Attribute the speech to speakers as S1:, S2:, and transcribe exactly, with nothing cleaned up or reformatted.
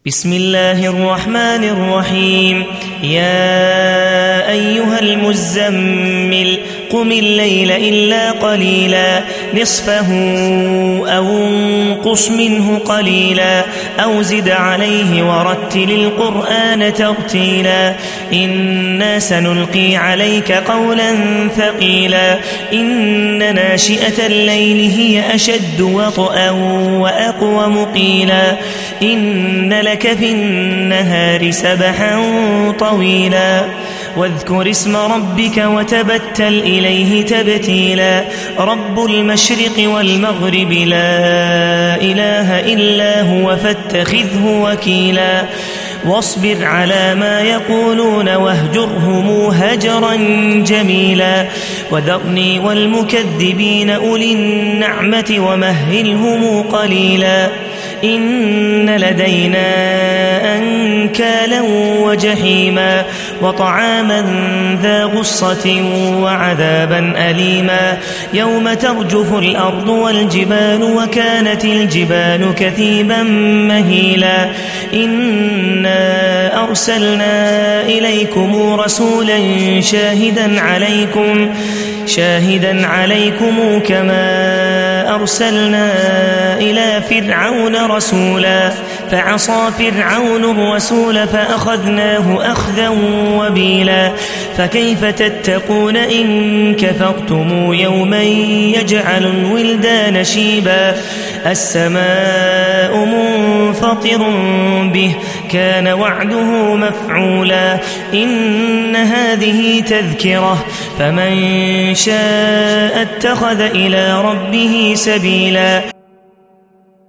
S1: بسم الله الرحمن الرحيم. يا أيها المزمل قم الليل إلا قليلا نصفه أو انقص منه قليلا أو زد عليه ورتل القرآن ترتيلا إنا سنلقي عليك قولا ثقيلا إن ناشئة الليل هي أشد وطئا وأقوم قيلا إن لك في النهار سبحا طويلا واذكر اسم ربك وتبتل إليه تبتيلا رب المشرق والمغرب لا إله إلا هو فاتخذه وكيلا واصبر على ما يقولون واهجرهم هجرا جميلا وذرني والمكذبين أولي النعمة ومهلهم قليلا إن لدينا أنكالا وجحيما وطعاما ذا غصة وعذابا أليما يوم ترجف الأرض والجبال وكانت الجبال كثيبا مهيلا إنا أرسلنا إليكم رسولا شاهدا عليكم شاهدا عليكم كما أرسلنا إلى فرعون رسولا فعصى فرعون الرسول فأخذناه أخذا وبيلا فكيف تتقون إن كفرتم يوما يجعل الولدان شيبا السماء منفطر به كان وعده مفعولا إن هذه تذكرة فمن شاء اتخذ إلى ربه سبيلا.